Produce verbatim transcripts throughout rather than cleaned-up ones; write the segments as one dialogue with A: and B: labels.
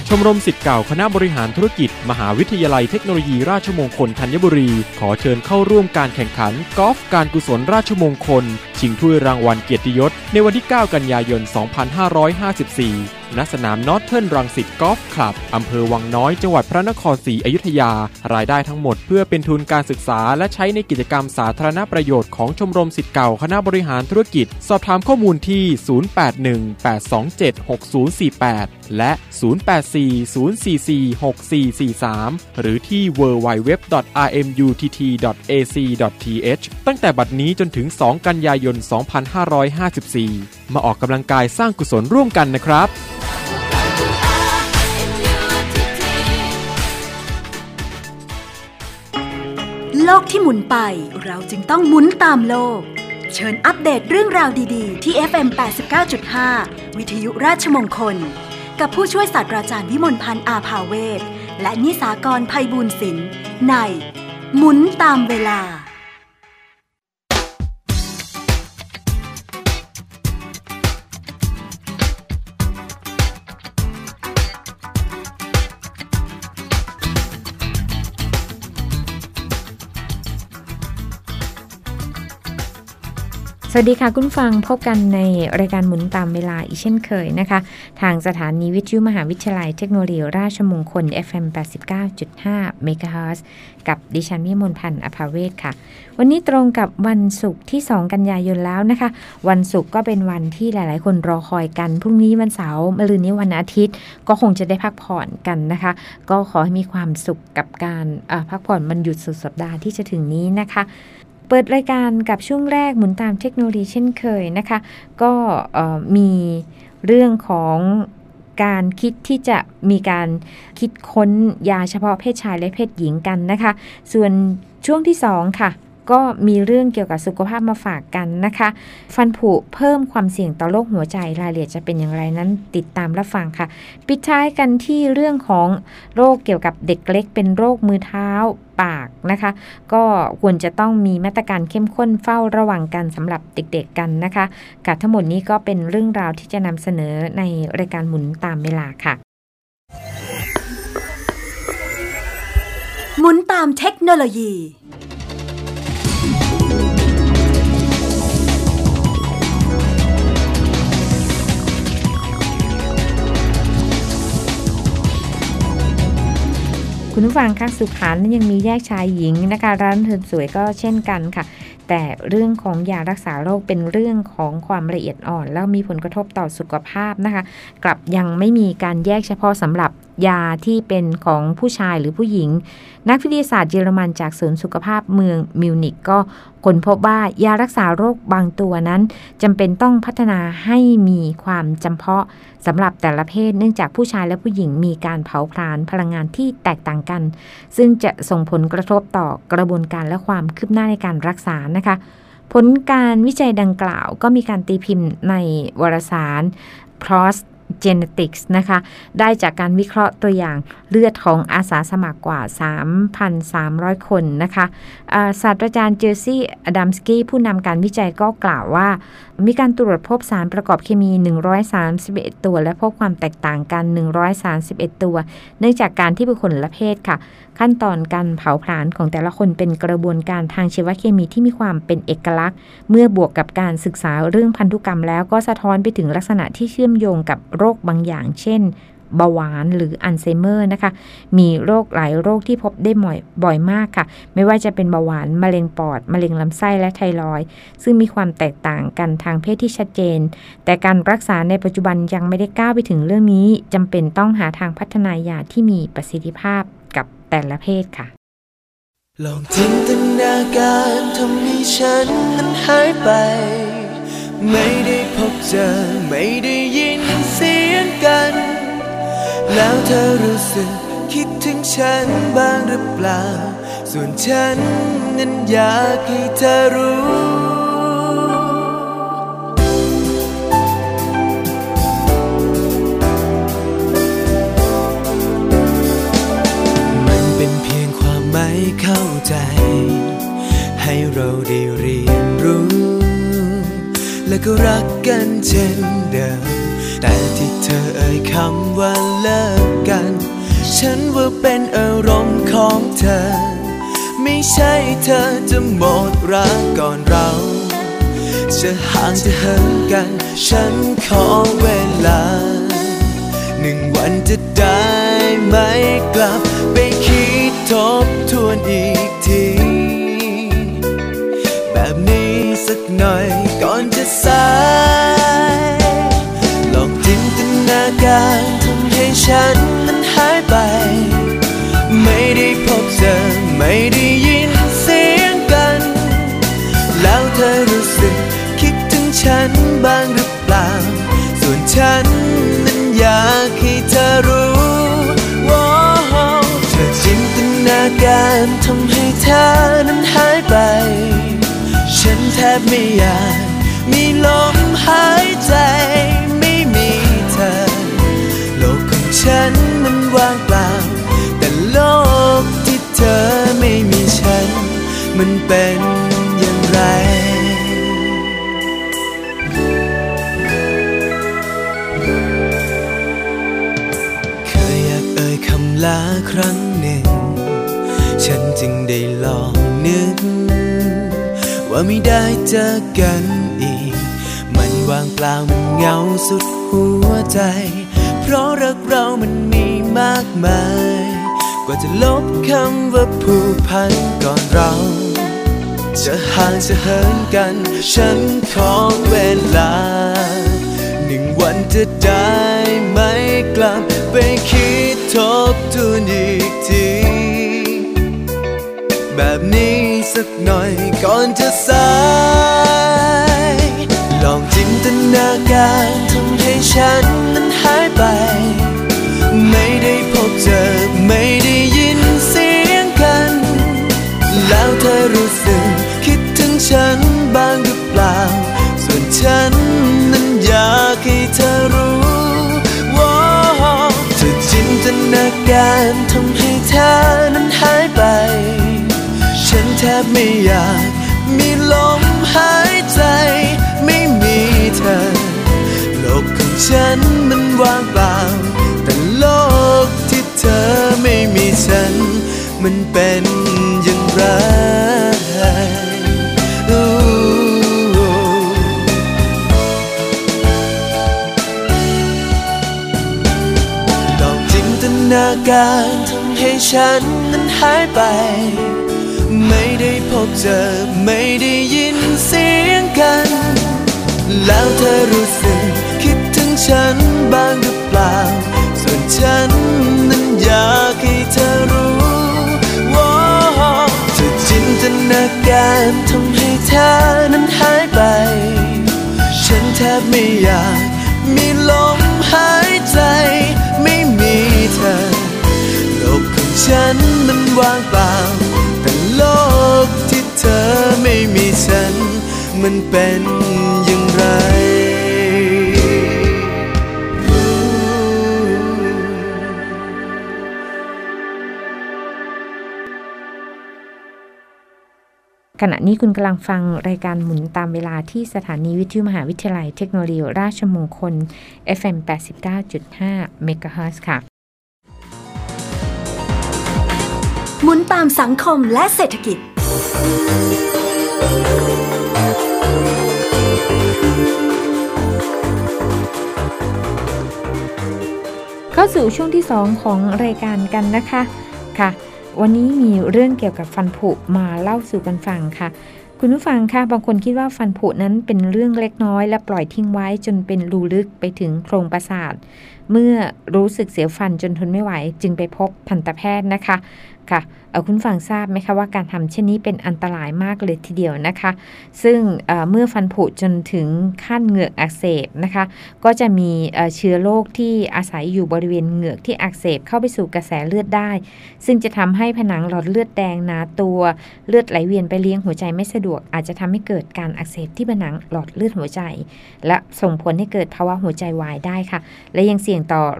A: ชมรมศิษย์เก่าคณะบริหารธุรกิจมหาวิทยาลัยเทคโนโลยีราชมงคลธัญบุรีขอเชิญเข้าร่วมการแข่งขันกอล์ฟการกุศลราชมงคลชิงถ้วยรางวัลเกียรติยศในวันที่เก้ากันยายนสองพันห้าร้อยห้าสิบสี่ณสนามนอร์ทเทิร์นรังสิตกอล์ฟคลับอำเภอวังน้อยจังหวัดพระนครศรีอยุธยารายได้ทั้งหมดเพื่อเป็นทุนการศึกษาและใช้ในกิจกรรมสาธารณประโยชน์ของชมรมศิษย์เก่าคณะบริหารธุรกิจสอบถามข้อมูลที่ศูนย์ แปด หนึ่ง แปด สอง เจ็ด หก ศูนย์ สี่ แปดและศูนย์ แปด สี่ ศูนย์ สี่ สี่ หก สี่ สี่ สามหรือที่ ดับเบิลยู ดับเบิลยู ดับเบิลยู ดอท อาร์ เอ็ม ยู ที ที ดอท เอ ซี ดอท ที เอช ตั้งแต่บัดนี้จนถึงสองกันยายนสองพันห้าร้อยห้าสิบสี่มาออกกำลังกายสร้างกุศลร่วมกันนะครับ
B: โลกที่หมุนไปเราจึงต้องหมุนตามโลกเชิญอัปเดตเรื่องราวดีๆที่ เอฟ เอ็ม แปดสิบเก้าจุดห้า วิทยุราชมงคลกับผู้ช่วยศาสตราจารย์วิมลพันธ์อาภาเวชและนิสากรไพบูลย์ศิลป์ในหมุนตามเวลา
C: สวัสดีค่ะคุณฟังพบกันในรายการหมุนตามเวลาอีกเช่นเคยนะคะทางสถานีวิทยุมหาวิทยาลัยเทคโนโลยีราชมงคล เอฟ เอ็ม แปดสิบเก้าจุดห้า เมกะเฮิรตซ์กับดิฉันวิมลพันธ์อภาเวชค่ะวันนี้ตรงกับวันศุกร์ที่สองกันยายนแล้วนะคะวันศุกร์ก็เป็นวันที่หลายๆคนรอคอยกันพรุ่งนี้วันเสาร์มะรืนนี้วันอาทิตย์ก็คงจะได้พักผ่อนกันนะคะก็ขอให้มีความสุขกับการพักผ่อนวันหยุดสุดสัปดาห์ที่จะถึงนี้นะคะเปิดรายการกับช่วงแรกหมุนตามเทคโนโลยีเช่นเคยนะคะก็มีเรื่องของการคิดที่จะมีการคิดค้นยาเฉพาะเพศชายและเพศหญิงกันนะคะส่วนช่วงที่สองค่ะก็มีเรื่องเกี่ยวกับสุขภาพมาฝากกันนะคะฟันผุเพิ่มความเสี่ยงต่อโรคหัวใจรายละเอียดจะเป็นอย่างไรนั้นติดตามรับฟังค่ะปิดท้ายกันที่เรื่องของโรคเกี่ยวกับเด็กเล็กเป็นโรคมือเท้าปากนะคะก็ควรจะต้องมีมาตรการเข้มข้นเฝ้าระวังกันสำหรับเด็กๆกันนะคะกับทั้งหมดนี้ก็เป็นเรื่องราวที่จะนำเสนอในรายการหมุนตามเวลาค่ะ
B: หมุนตามเทคโนโลยี
C: คุณผู้ฟังคะสุขานั้นยังมีแยกชายหญิงนะคะร้านเสริมสวยก็เช่นกันค่ะแต่เรื่องของยารักษาโรคเป็นเรื่องของความละเอียดอ่อนแล้วมีผลกระทบต่อสุขภาพนะคะกลับยังไม่มีการแยกเฉพาะสำหรับยาที่เป็นของผู้ชายหรือผู้หญิงนักวิทยาศาสตร์เยอรมันจากศูนย์สุขภาพเมืองมิวนิกก็ค้นพบว่ายารักษาโรคบางตัวนั้นจำเป็นต้องพัฒนาให้มีความจำเพาะสำหรับแต่ละเพศเนื่องจากผู้ชายและผู้หญิงมีการเผาผลาญพลังงานที่แตกต่างกันซึ่งจะส่งผลกระทบต่อกระบวนการและความคืบหน้าในการรักษานะคะผลการวิจัยดังกล่าวก็มีการตีพิมพ์ในวารสาร พี เอ เอส Genetics นะคะได้จากการวิเคราะห์ตัวอย่างเลือดของอาสาสมัครกว่า สามพันสามร้อย คนนะคะศาสตราจารย์เจอร์ซี่อดัมสกี้ผู้นำการวิจัยก็กล่าวว่ามีการตรวจพบสารประกอบเคมีหนึ่งร้อยสามสิบเอ็ดตัวและพบความแตกต่างกันหนึ่งร้อยสามสิบเอ็ดตัวเนื่องจากการที่เป็นคนละเพศค่ะขั้นตอนการเผาผลาญของแต่ละคนเป็นกระบวนการทางชีวเคมีที่มีความเป็นเอกลักษณ์เมื่อบวกกับการศึกษาเรื่องพันธุกรรมแล้วก็สะท้อนไปถึงลักษณะที่เชื่อมโยงกับโรคบางอย่างเช่นเบาหวานหรืออัลไซเมอร์นะคะมีโรคหลายโรคที่พบได้บ่อยบ่อยมากค่ะไม่ว่าจะเป็นเบาหวานมะเร็งปอดมะเร็งลำไส้และไทรอยด์ซึ่งมีความแตกต่างกันทางเพศที่ชัดเจนแต่การรักษาในปัจจุบันยังไม่ได้ก้าวไปถึงเรื่องนี้จำเป็นต้องหาทางพัฒนายาที่มีประสิทธิภาพกับแต่ละเพศค่ะ
D: ลองจินตนาการทำให้ฉันนั้นหายไปไม่ได้พบเจอไม่ได้ยินเสียงกันแล้วเธอรู้สึกคิดถึงฉันบ้างหรือเปล่าส่วนฉันนั้นอยากให้เธอรู้มันเป็นเพียงความไม่เข้าใจให้เราได้เรียนรู้และก็รักกันเช่นเดิมแต่ที่เธอเอ่ยคำว่าเลิกกันฉันว่าเป็นอารมณ์ของเธอไม่ใช่เธอจะหมดรักก่อนเราจะห่างจะเหินกันฉันขอเวลาหนึ่งวันจะได้ไหมกลับไปคิดทบทวนอีกทีแบบนี้สักหน่อยก่อนจะสายลองจินตนาการทำให้ฉันนั้นหายไปไม่ได้พบเจอไม่ได้ยินเสียงกันแล้วเธอรู้สึกคิดถึงฉันบ้างหรือเปล่าส่วนฉันนั้นอยากให้เธอรู้ว่าเธอจินตนาการทำให้เธอนั้นหายไปฉันแทบไม่อยากมีลมหายใจไม่มีเธอโลกของฉันมันว่างเปล่าแต่โลกที่เธอไม่มีฉันมันเป็นอย่างไรเคยอยากเอ่ยคำลาครั้งหนึ่งฉันจึงได้ลองนึกว่าไม่ได้เจอกันอีกมันว่างเปล่ามันเหงาสุดหัวใจเพราะรักเรามันมีมากมายกว่าจะลบคำว่าผูกพันก่อนเราจะห่างจะเหินกันฉันขอเวลาหนึ่งวันจะได้ไหมกลับไปคิดทบทวนอีกทีแบบนี้สักหน่อยก่อนจะสายลองจินตนาการทำให้ฉันนั้นหายไปไม่ได้พบเจอไม่ได้ยินเสียงกันแล้วเธอรู้สึกคิดถึงฉันบ้างหรือเปล่าส่วนฉันนั้นอยากให้เธอรู้ว่าเธอจินตนาการทำให้เธอนั้นหายไปฉันแทบไม่อยากมีลมหายใจไม่มีเธอโลกของฉันมันว่างเปล่าแต่โลกที่เธอไม่มีฉันมันเป็นอย่างไรลองจินตนาการทำให้ฉันนั้นหายไปไม่ได้พบเจอไม่ได้ยินเสียงกันแล้วเธอรู้สึกคิดถึงฉันบ้างหรือเปล่าส่วนฉันนั้นอยากให้เธอรู้ว่าเธอจินตนาการทำให้เธอนั้นหายไปฉันแทบไม่อยากมีลมหายใจไม่มีเธอโลกของฉันมันว่างเปล่าแต่โลกที่เธอไม่มีฉันมันเป็นอย่างไร
C: ขณะนี้คุณกำลังฟังรายการหมุนตามเวลาที่สถานีวิทยุมหาวิทยาลัยเทคโนโลยีราชมงคล เอฟ เอ็ม แปดสิบเก้าจุดห้า เมกะเฮิรตซ์ค่ะ
B: หมุนตามสังคมและเศรษฐกิจ
C: เข้าสู่ช่วงที่สองของรายการกันนะคะค่ะวันนี้มีเรื่องเกี่ยวกับฟันผุมาเล่าสู่กันฟังค่ะคุณผู้ฟังค่ะบางคนคิดว่าฟันผุนั้นเป็นเรื่องเล็กน้อยและปล่อยทิ้งไว้จนเป็นรูลึกไปถึงโครงประสาทเมื่อรู้สึกเสียวฟันจนทนไม่ไหวจึงไปพบทันตแพทย์นะคะค่ะเอาคุณฟังทราบไหมคะว่าการทำเช่นนี้เป็นอันตรายมากเลยทีเดียวนะคะซึ่ง เ, เมื่อฟันผุจนถึงขั้นเหงือกอักเสบนะคะก็จะมีเชื้อโรคที่อาศัยอยู่บริเวณเหงือกที่อักเสบเข้าไปสู่กระแสเลือดได้ซึ่งจะทำให้ผนังหลอดเลือดแดงหนาตัวเลือดไหลเวียนไปเลี้ยงหัวใจไม่สะดวกอาจจะทำให้เกิดการอักเสบที่ผนังหลอดเลือดหัวใจและส่งผลให้เกิดภาวะหัวใจวายได้ค่ะและยังเสี่ยงต่อโรค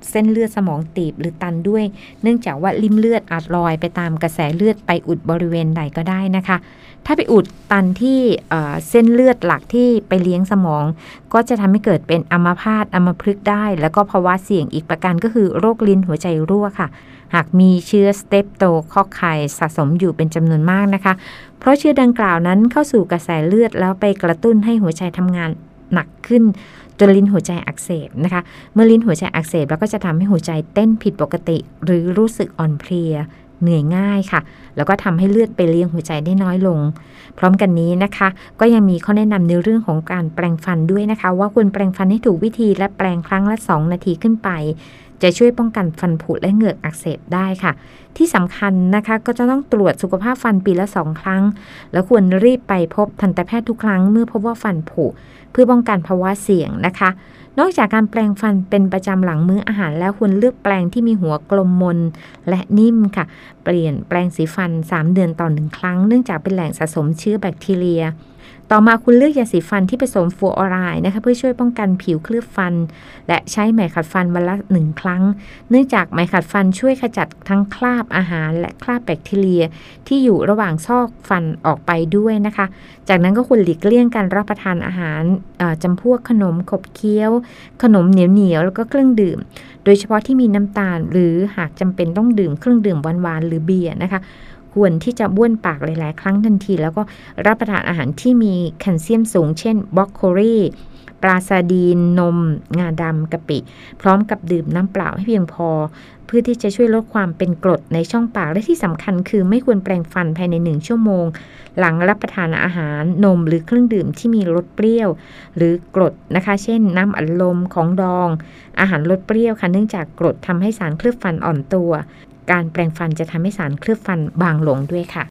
C: เส้นเลือดสมองตีบหรือตันด้วยเนื่องจากว่าลิ่มเลือดอาจลอยไปตามกระแสเลือดไปอุดบริเวณใดก็ได้นะคะถ้าไปอุดตันที่เส้นเลือดหลักที่ไปเลี้ยงสมองก็จะทำให้เกิดเป็นอัมพาตอัมพฤกษ์ได้แล้วก็ภาวะเสี่ยงอีกประการก็คือโรคลิ้นหัวใจรั่วค่ะหากมีเชื้อสเตปโตคอคไคสะสมอยู่เป็นจำนวนมากนะคะเพราะเชื้อดังกล่าวนั้นเข้าสู่กระแสเลือดแล้วไปกระตุ้นให้หัวใจทำงานหนักขึ้นจนลิ้นหัวใจอักเสบนะคะเมื่อลิ้นหัวใจอักเสบแล้วก็จะทำให้หัวใจเต้นผิดปกติหรือรู้สึกอ่อนเพลียเหนื่อยง่ายค่ะแล้วก็ทำให้เลือดไปเลี้ยงหัวใจได้น้อยลงพร้อมกันนี้นะคะก็ยังมีข้อแนะนำในเรื่องของการแปรงฟันด้วยนะคะว่าควรแปรงฟันให้ถูกวิธีและแปรงครั้งละสองนาทีขึ้นไปจะช่วยป้องกันฟันผุและเหงือกอักเสบได้ค่ะที่สำคัญนะคะก็จะต้องตรวจสุขภาพฟันปีละสองครั้งแล้วควรรีบไปพบทันตแพทย์ทุกครั้งเมื่อพบว่าฟันผุเพื่อป้องกันภาวะเสี่ยงนะคะนอกจากการแปรงฟันเป็นประจำหลังมื้ออาหารแล้วควรเลือกแปรงที่มีหัวกลมมนและนิ่มค่ะเปลี่ยนแปรงสีฟันสามเดือนต่อหนึ่งครั้งเนื่องจากเป็นแหล่งสะสมเชื้อแบคทีเรียต่อมาคุณเลือกยาสีฟันที่ผสมฟลูออไรด์นะคะเพื่อช่วยป้องกันผิวเคลือบฟันและใช้ไหมขัดฟันวันละหนึ่งครั้งเนื่องจากไหมขัดฟันช่วยขจัดทั้งคราบอาหารและคราบแบคทีเรียที่อยู่ระหว่างซอกฟันออกไปด้วยนะคะจากนั้นก็ควรหลีกเลี่ยงการรับประทานอาหารจำพวกขนมขบเคี้ยวขนมเหนียวๆแล้วก็เครื่องดื่มโดยเฉพาะที่มีน้ำตาลหรือหากจำเป็นต้องดื่มเครื่องดื่มหวานๆหรือเบียร์นะคะควรที่จะบ้วนปากหลายๆครั้งทันทีแล้วก็รับประทานอาหารที่มีแคลเซียมสูงเช่นบรอกโคลีปลาซาดีนนมงาดำกะปิพร้อมกับดื่มน้ำเปล่าให้เพียงพอเพื่อที่จะช่วยลดความเป็นกรดในช่องปากและที่สำคัญคือไม่ควรแปรงฟันภายในหนึ่งชั่วโมงหลังรับประทานอาหารนมหรือเครื่องดื่มที่มีรสเปรี้ยวหรือกรดนะคะเช่นน้ำอัดลมของดองอาหารรสเปรี้ยวค่ะเนื่องจากกรดทำให้สารเคลือบฟันอ่อนตัวการแปรงฟันจะทำให้สารเคลือบฟันบางลงด้วยค่ะ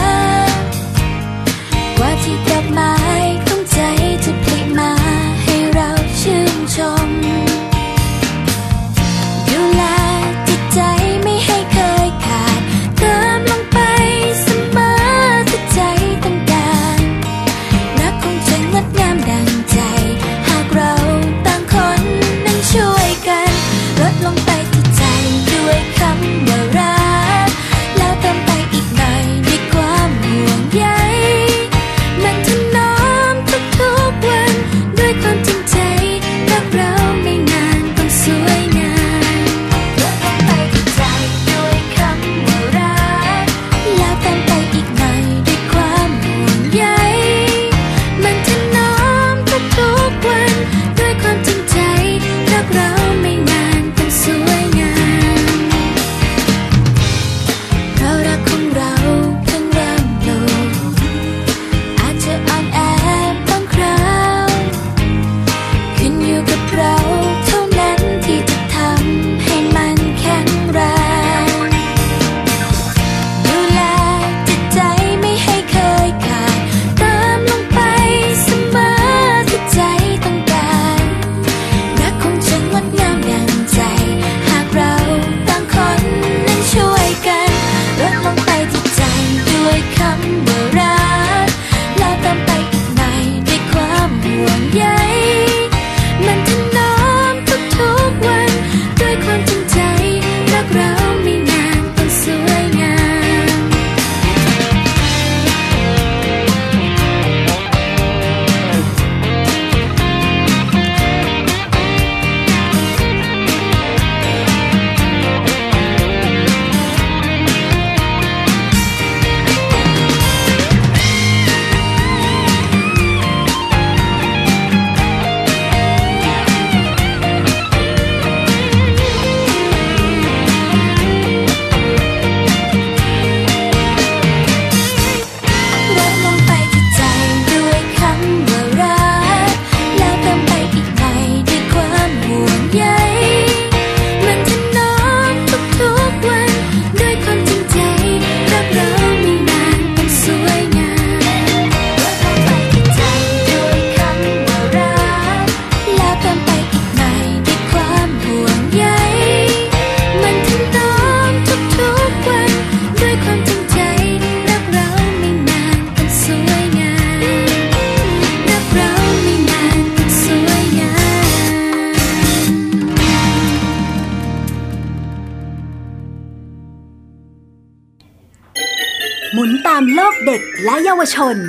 E: ที่ดอกไม้ของใจจะผลิมาให้
B: หมุนตามโลกเด็กและเยาวชน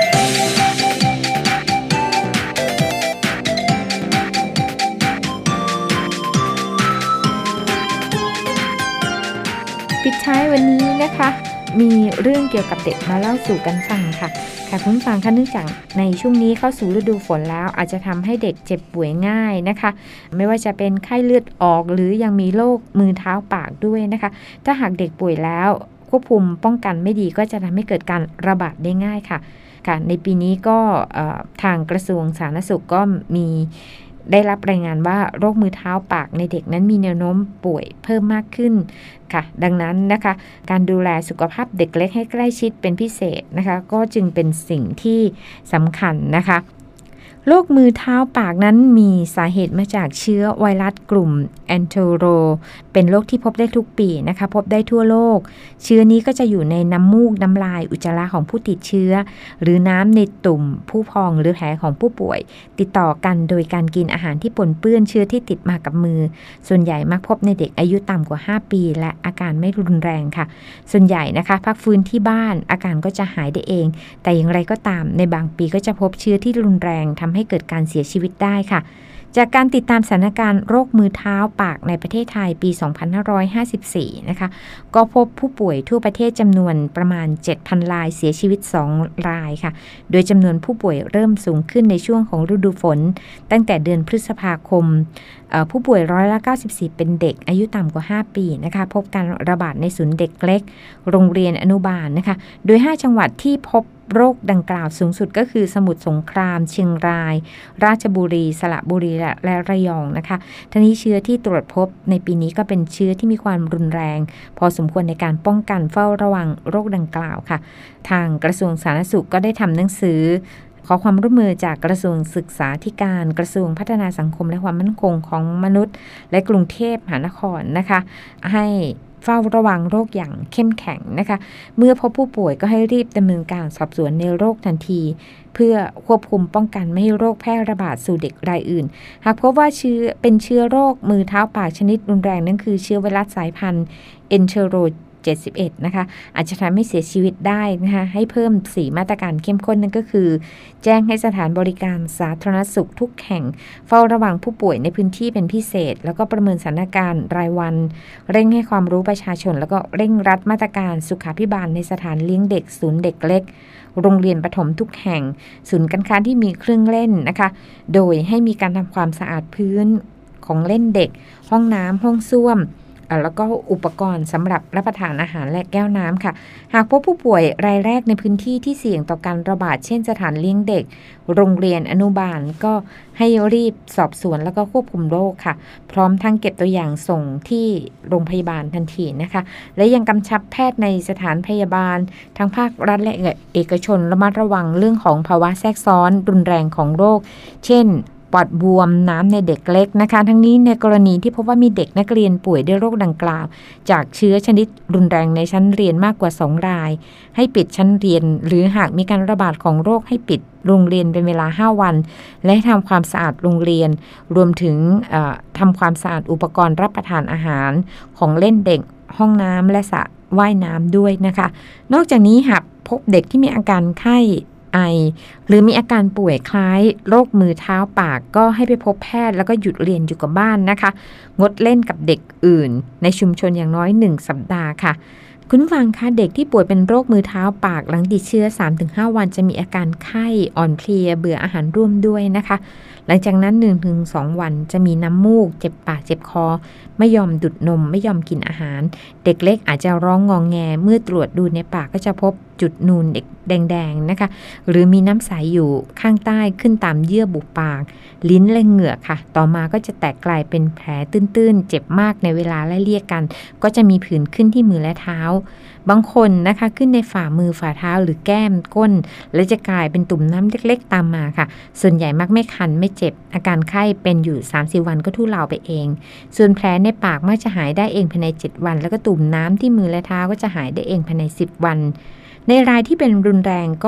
C: ปิดท้ายวันนี้นะคะมีเรื่องเกี่ยวกับเด็กมาเล่าสู่กันฟังค่ะค่ะคุณฟังคะเนื่องจากในช่วงนี้เข้าสู่ฤดูฝนแล้วอาจจะทำให้เด็กเจ็บป่วยง่ายนะคะไม่ว่าจะเป็นไข้เลือดออกหรือยังมีโรคมือเท้าปากด้วยนะคะถ้าหากเด็กป่วยแล้วควบคุมป้องกันไม่ดีก็จะทำให้เกิดการระบาดได้ง่ายค่ะค่ะในปีนี้ก็ทางกระทรวงสาธารณสุขก็มีได้รับรายงานว่าโรคมือเท้าปากในเด็กนั้นมีแนวโน้มป่วยเพิ่มมากขึ้นค่ะดังนั้นนะคะการดูแลสุขภาพเด็กเล็กให้ใกล้ชิดเป็นพิเศษนะคะก็จึงเป็นสิ่งที่สำคัญนะคะโรคมือเท้าปากนั้นมีสาเหตุมาจากเชื้อไวรัสกลุ่มแอนโทโรเป็นโรคที่พบได้ทุกปีนะคะพบได้ทั่วโลกเชื้อนี้ก็จะอยู่ในน้ำมูกน้ำลายอุจจาระของผู้ติดเชื้อหรือน้ำในตุ่มผู้พองหรือแผลของผู้ป่วยติดต่อกันโดยการกินอาหารที่ปนเปื้อนเชื้อที่ติดมากับมือส่วนใหญ่มักพบในเด็กอายุต่ำกว่าห้าปีและอาการไม่รุนแรงค่ะส่วนใหญ่นะคะพักฟื้นที่บ้านอาการก็จะหายได้เองแต่อย่างไรก็ตามในบางปีก็จะพบเชื้อที่รุนแรงทำให้เกิดการเสียชีวิตได้ค่ะจากการติดตามสถานการณ์โรคมือเท้าปากในประเทศไทยปีสองพันห้าร้อยห้าสิบสี่นะคะก็พบผู้ป่วยทั่วประเทศจำนวนประมาณ เจ็ดพัน รายเสียชีวิตสองรายค่ะโดยจำนวนผู้ป่วยเริ่มสูงขึ้นในช่วงของฤดูฝนตั้งแต่เดือนพฤษภาคมผู้ป่วยร้อยละเก้าสิบสี่เป็นเด็กอายุต่ำกว่าห้าปีนะคะพบการระบาดในศูนย์เด็กเล็กโรงเรียนอนุบาลนะคะโดยห้าจังหวัดที่พบโรคดังกล่าวสูงสุดก็คือสมุทรสงครามเชียงรายราชบุรีสระบุรีและระยองนะคะทั้งนี้เชื้อที่ตรวจพบในปีนี้ก็เป็นเชื้อที่มีความรุนแรงพอสมควรในการป้องกันเฝ้าระวังโรคดังกล่าวค่ะทางกระทรวงสาธารณสุขก็ได้ทำหนังสือขอความร่วมมือจากกระทรวงศึกษาธิการกระทรวงพัฒนาสังคมและความมั่นคงของมนุษย์และกรุงเทพมหานครนะคะให้เฝ้าระวังโรคอย่างเข้มแข็งนะคะเมื่อพบผู้ป่วยก็ให้รีบดำเนินการสอบสวนในโรคทันทีเพื่อควบคุมป้องกันไม่ให้โรคแพร่ระบาดสู่เด็กรายอื่นหากพบว่าเชื้อเป็นเชื้อโรคมือเท้าปากชนิดรุนแรงนั่นคือเชื้อไวรัสสายพันธุ์เอนเทโรเจ็ดสิบเอ็ดนะคะอาจจะทำให้เสียชีวิตได้นะคะให้เพิ่มสี่มาตรการเข้มข้นนั่นก็คือแจ้งให้สถานบริการสาธารณสุขทุกแห่งเฝ้าระวังผู้ป่วยในพื้นที่เป็นพิเศษแล้วก็ประเมินสถานการณ์รายวันเร่งให้ความรู้ประชาชนแล้วก็เร่งรัดมาตรการสุขาภิบาลในสถานเลี้ยงเด็กศูนย์เด็กเล็กโรงเรียนประถมทุกแห่งศูนย์การค้าที่มีเครื่องเล่นนะคะโดยให้มีการทำความสะอาดพื้นของเล่นเด็กห้องน้ำห้องส้วมแล้วก็อุปกรณ์สำหรับรับประทานอาหารและแก้วน้ำค่ะหากพบผู้ป่วยรายแรกในพื้นที่ที่เสี่ยงต่อการระบาดเช่นสถานเลี้ยงเด็กโรงเรียนอนุบาลก็ให้รีบสอบสวนแล้วก็ควบคุมโรคค่ะพร้อมทั้งเก็บตัวอย่างส่งที่โรงพยาบาลทันทีนะคะและยังกำชับแพทย์ในสถานพยาบาลทั้งภาครัฐและเอกชนระมัดระวังเรื่องของภาวะแทรกซ้อนรุนแรงของโรคเช่นปอดบวมน้ำในเด็กเล็กนะคะทั้งนี้ในกรณีที่พบว่ามีเด็กนักเรียนป่วยด้วยโรคดังกล่าวจากเชื้อชนิดรุนแรงในชั้นเรียนมากกว่าสองรายให้ปิดชั้นเรียนหรือหากมีการระบาดของโรคให้ปิดโรงเรียนเป็นเวลาห้าวันและทำความสะอาดโรงเรียนรวมถึงทำความสะอาดอุปกรณ์รับประทานอาหารของเล่นเด็กห้องน้ำและสระว่ายน้ำด้วยนะคะนอกจากนี้หากพบเด็กที่มีอาการไข้ไอหรือมีอาการป่วยคล้ายโรคมือเท้าปากก็ให้ไปพบแพทย์แล้วก็หยุดเรียนอยู่กับบ้านนะคะงดเล่นกับเด็กอื่นในชุมชนอย่างน้อยหนึ่งสัปดาห์ค่ะคุณฟังคะเด็กที่ป่วยเป็นโรคมือเท้าปากหลังติดเชื้อ สามถึงห้า วันจะมีอาการไข้อ่อนเพลียเบื่ออาหารร่วมด้วยนะคะหลังจากนั้น หนึ่งถึงสอง วันจะมีน้ำมูกเจ็บปากเจ็บคอไม่ยอมดูดนมไม่ยอมกินอาหารเด็กเล็กอาจจะร้องงอแงเมื่อตรวจดูในปากก็จะพบจุดนูนแดงๆนะคะหรือมีน้ำใสอยู่ข้างใต้ขึ้นตามเยื่อบุปากลิ้นและเหงือกค่ะต่อมาก็จะแตกกลายเป็นแผลตื้นๆเจ็บมากในเวลาไล่เลี่ยกันก็จะมีผื่นขึ้นที่มือและเท้าบางคนนะคะขึ้นในฝ่ามือฝ่าเท้าหรือแก้มก้นและจะกลายเป็นตุ่มน้ำเล็กๆตามมาค่ะส่วนใหญ่มักไม่คันไม่เจ็บอาการไข้เป็นอยู่ สามถึงสี่ วันก็ทุเลาไปเองส่วนแผลในปากมักจะหายได้เองภายในเจ็ดวันแล้วก็ตุ่มน้ำที่มือและเท้าก็จะหายได้เองภายในสิบวันในรายที่เป็นรุนแรงก็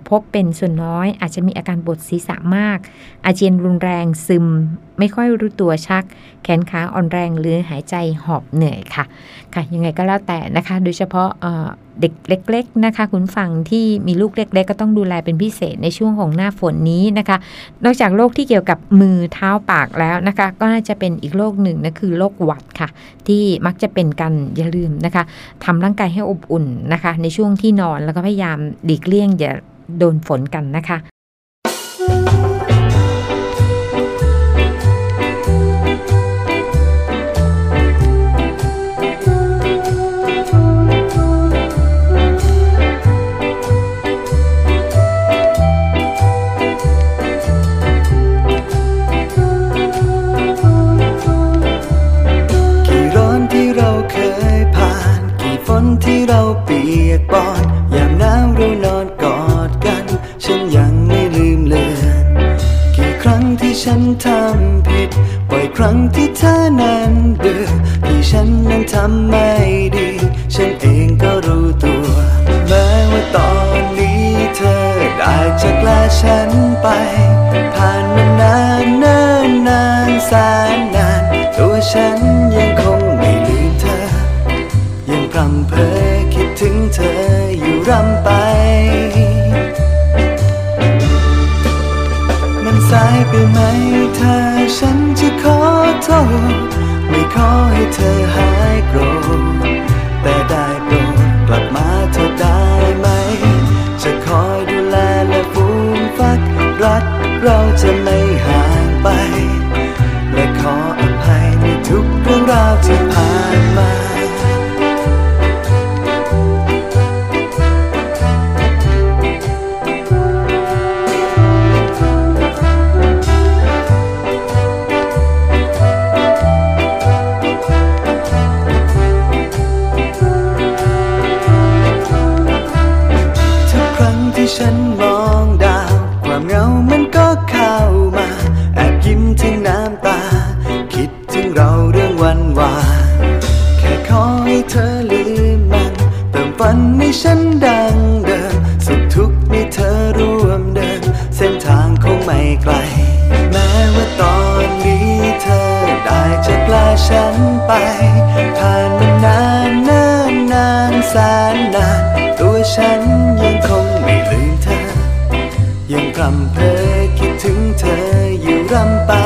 C: พบเป็นส่วนน้อยอาจจะมีอาการปวดศีรษะมากอาเจียนรุนแรงซึมไม่ค่อยรู้ตัวชักแขนขาอ่อนแรงหรือหายใจหอบเหนื่อยค่ะค่ะยังไงก็แล้วแต่นะคะโดยเฉพาะเอ่อเด็กเล็กๆนะคะคุณฟังที่มีลูกเล็กๆก็ต้องดูแลเป็นพิเศษในช่วงของหน้าฝนนี้นะคะนอกจากโรคที่เกี่ยวกับมือเท้าปากแล้วนะคะก็น่าจะเป็นอีกโรคหนึ่งนะคือโรคหวัดค่ะที่มักจะเป็นกันอย่าลืมนะคะทำร่างกายให้อบอุ่นนะคะในช่วงที่นอนแล้วก็พยายามหลีกเลี่ยงอย่าโดนฝนกันนะคะ
D: ที่เราเปียกปอนยามหนาวเรานอนกอดกันฉันยังไม่ลืมเลือนกี่ครั้งที่ฉันทำผิดบ่อยครั้งที่เธอนั้นเบื่อที่ฉันนั้นทำไม่ดีฉันเองก็รู้ตัวแม้ว่าตอนนี้เธอได้จากลาฉันไปผ่านมานานนานนานแสนนานตัวฉันยังคงไม่ลืมเธอยังพร่ำเพ้อคิดถึงเธออยู่ร่ำไปมันสายไปไหมถ้าฉันจะขอโทษไม่ขอให้เธอหายโกรธแต่ได้โปรดกลับมาเธอได้ไหมจะคอยดูแลและฟูมฟักรักเราจะไม่ห่างไปและขออภัยในทุกเรื่องราวที่ผ่านมาฉันมองดาวความเหงามันก็เข้ามาแอบยิ้มถึงน้ำตาคิดถึงเราเรื่องวันวานแค่ขอให้เธอลืมมันเติมฝันให้ฉันดังเดิมสุขทุกข์มีเธอร่วมเดินเส้นทางคงไม่ไกลแม้ว่าตอนนี้เธอได้จากลาฉันไปผ่านมานานนานนานแสนนานตัวฉันยังคงไม่ลืมเธอยังพร่ำเพ้อคิดถึงเธออยู่ร่ำไป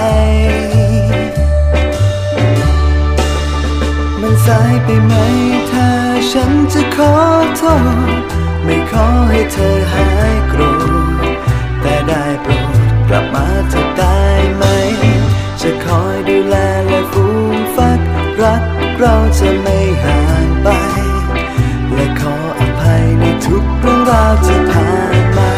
D: มันสายไปไหมถ้าฉันจะขอโทษไม่ขอให้เธอหายโกรธแต่ได้โปรดกลับมาเธอได้ไหมจะคอยดูแลและฟูมฟักรักเราจะไม่ห่างไปและขออภัยในทุกเรื่องราวที่ผ่านมา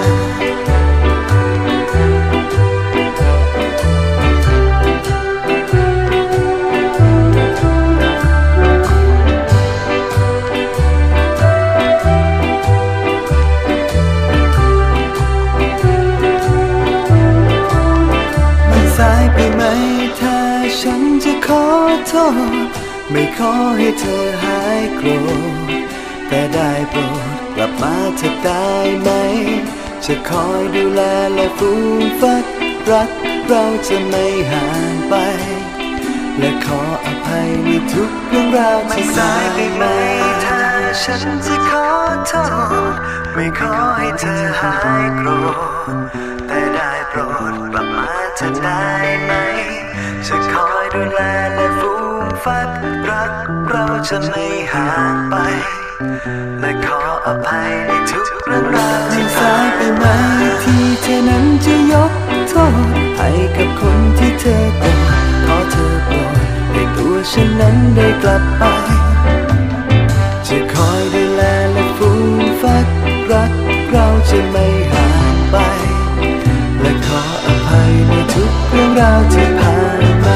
D: มันสายไปไหมถ้าฉันจะขอโทษไม่ขอให้เธอหายโกรธแต่ได้โปรดกลับมาเธอได้ไหมจะคอยดูแลและฟูมฟักรักเราจะไม่ห่างไปและขออภัยในทุกเรื่องราวที่ผ่านมาถ้าฉันจะขอโทษไม่ขอให้เธอหายโกรธแต่ได้โปรดกลับมาเธอได้ไหมจะคอยดูแลและฟูมฟักรักเราจะไม่ห่างไปและขออภัยในทุกเรื่องราวที่สายไปไหมที่เธอนั้นจะยกโทษให้กับคนที่เธอโกรธขอเธอโปรดให้ตัวฉันนั้นได้กลับไปจะคอยดูแลและฟูมฟักรักเราจะไม่ห่างไปและขออภัยในทุกเรื่องราวที่ผ่านมา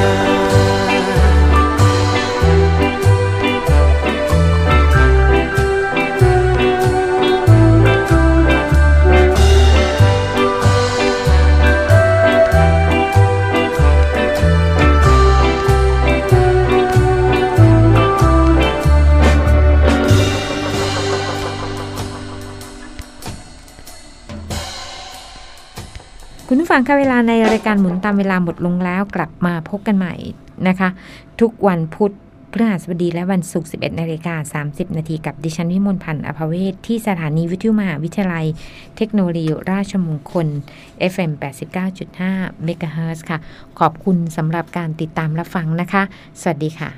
C: คุณผู้ฟังคะเวลาในรายการหมุนตามเวลาหมดลงแล้วกลับมาพบกันใหม่นะคะทุกวันพุธพฤหัสบดีและวันศุกร์ สิบเอ็ดนาฬิกาสามสิบนาทีกับดิฉันวิมลพันธ์อภเวศที่สถานีวิทยุมหาวิทยาลัยเทคโนโลยีราชมงคล เอฟ เอ็ม แปดสิบเก้าจุดห้า เมกะเฮิรตซ์ค่ะขอบคุณสำหรับการติดตามรับฟังนะคะสวัสดีค่ะ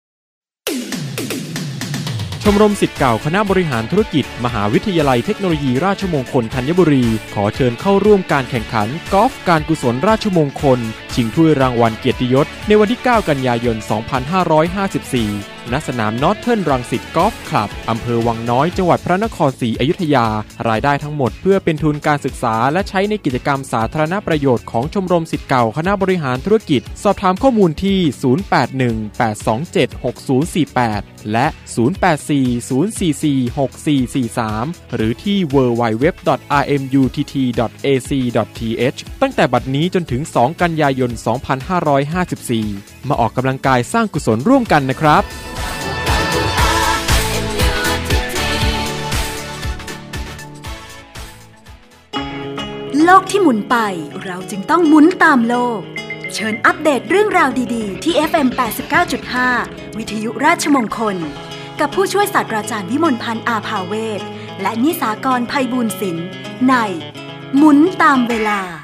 A: ชมรมศิษย์เก่าคณะบริหารธุรกิจมหาวิทยาลัยเทคโนโลยีราชมงคลธัญบุรีขอเชิญเข้าร่วมการแข่งขันกอล์ฟการกุศลราชมงคลชิงถ้วยรางวัลเกียรติยศในวันที่เก้ากันยายนสองพันห้าร้อยห้าสิบสี่ณสนามนอร์ทเทิร์นรังสิตกอล์ฟคลับอำเภอวังน้อยจังหวัดพระนครศรีอยุธยารายได้ทั้งหมดเพื่อเป็นทุนการศึกษาและใช้ในกิจกรรมสาธารณประโยชน์ของชมรมศิษย์เก่าคณะบริหารธุรกิจสอบถามข้อมูลที่ศูนย์ แปด หนึ่ง แปด สอง เจ็ด หก ศูนย์ สี่ แปดและศูนย์ แปด สี่ ศูนย์ สี่ สี่ หก สี่ สี่ สามหรือที่ ดับเบิลยู ดับเบิลยู ดับเบิลยู ดอท อาร์ เอ็ม ยู ที ที ดอท เอ ซี ดอท ที เอช ตั้งแต่บัดนี้จนถึงสองกันยายนสองพันห้าร้อยห้าสิบสี่มาออกกำลังกายสร้างกุศลร่วมกันนะครับ
B: โลกที่หมุนไปเราจึงต้องหมุนตามโลกเชิญอัปเดตเรื่องราวดีๆที่ เอฟ เอ็ม แปดสิบเก้าจุดห้า วิทยุราชมงคลกับผู้ช่วยศาสตราจารย์วิมลพันธ์อาภาเวศและนิสากรไพบูลย์ศิลป์ในหมุนตามเวลา